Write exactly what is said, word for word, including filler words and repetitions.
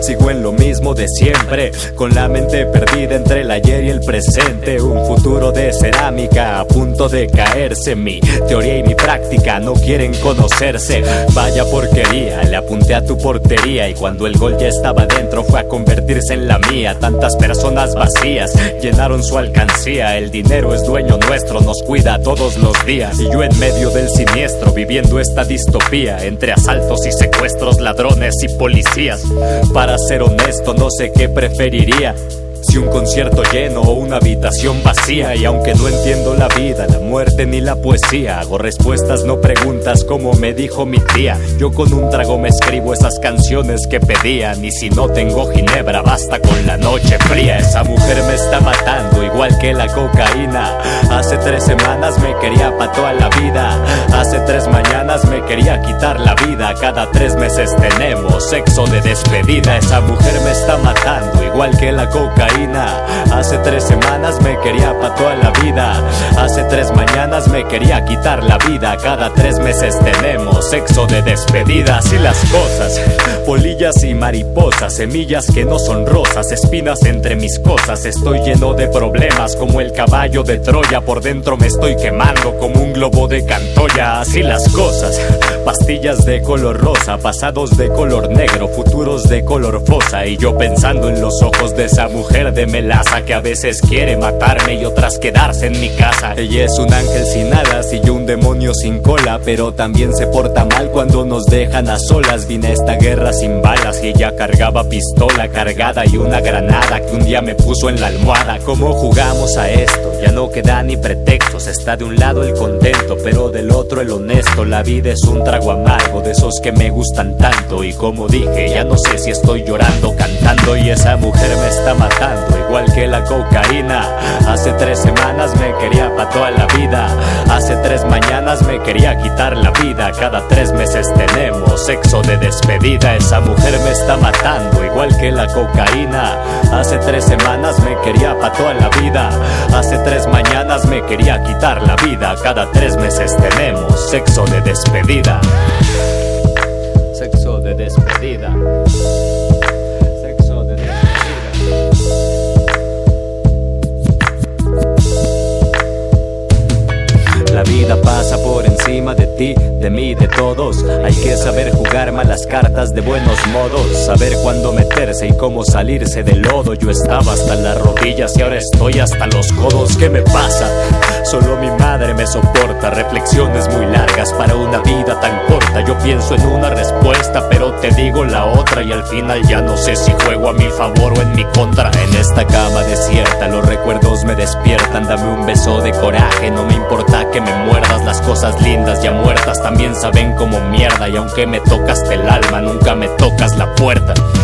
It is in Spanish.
Sigo en lo mismo de siempre, con la mente perdida entre el ayer y el presente. Un futuro de cerámica a punto de caerse. Mi teoría y mi práctica no quieren conocerse. Vaya porquería, le apunté a tu portería y cuando el gol ya estaba dentro fue a convertirse en la mía. Tantas personas vacías llenaron su alcancía. El dinero es dueño nuestro, nos cuida todos los días. Y yo en medio del siniestro, viviendo esta distopía, entre asaltos y secuestros, ladrones y policías. Para ser honesto, no sé qué preferiría, si un concierto lleno o una habitación vacía. Y aunque no entiendo la vida, la muerte ni la poesía, hago respuestas, no preguntas, como me dijo mi tía. Yo con un trago me escribo esas canciones que pedían. Y si no tengo ginebra, basta con la noche fría. Esa mujer me está matando, igual que la cocaína. Hace tres semanas me quería pa' toda la vida. Hace tres mañanas me quería quitar la vida. Cada tres meses tenemos sexo de despedida. Esa mujer me está matando, igual que la cocaína. Hace tres semanas me quería pa' toda la vida. Hace tres mañanas me quería quitar la vida. Cada tres meses tenemos sexo de despedida. Así las cosas, polillas y mariposas, semillas que no son rosas, espinas entre mis cosas. Estoy lleno de problemas como el caballo de Troya. Por dentro me estoy quemando como un globo de Cantoya. Así las cosas, pastillas de color rosa, pasados de color negro, futuros de color fosa. Y yo pensando en los ojos de esa mujer de melaza que a veces quiere matarme y otras quedarse en mi casa. Ella es un ángel sin alas y yo un demonio sin cola, pero también se porta mal cuando nos dejan a solas. Vine a esta guerra sin balas y ella cargaba pistola cargada y una granada que un día me puso en la almohada. ¿Cómo jugamos a esto? Ya no queda ni pretextos. Está de un lado el contento, pero del otro el honesto. La vida es un trago amargo, de esos que me gustan tanto. Y como dije, ya no sé si estoy llorando o cantando. Y esa mujer me está matando, igual que la cocaína. Hace tres semanas me quería pa' toda la vida. Hace tres mañanas me quería quitar la vida. Cada tres meses tenemos sexo de despedida. Esa mujer me está matando, igual que la cocaína. Hace tres semanas me quería pa' toda la vida. Hace tres mañanas me quería quitar la vida. Cada tres meses tenemos sexo de despedida. Sexo de despedida. Sexo de despedida. La vida pasa por encima de ti, de mí, de todos. Hay que saber jugar malas cartas de buenos modos, saber cuándo meterse y cómo salirse del lodo. Yo estaba hasta las rodillas y ahora estoy hasta los codos. ¿Qué me pasa? Solo mi madre me soporta. Reflexiones muy largas para una vida tan corta. Yo pienso en una respuesta, pero te digo la otra. Y al final ya no sé si juego a mi favor o en mi contra. En esta cama desierta los recuerdos me despiertan. Dame un beso de coraje, no me importa que me muerdas. Las cosas lindas ya muertas también saben como mierda. Y aunque me tocaste el alma, nunca me tocas la puerta.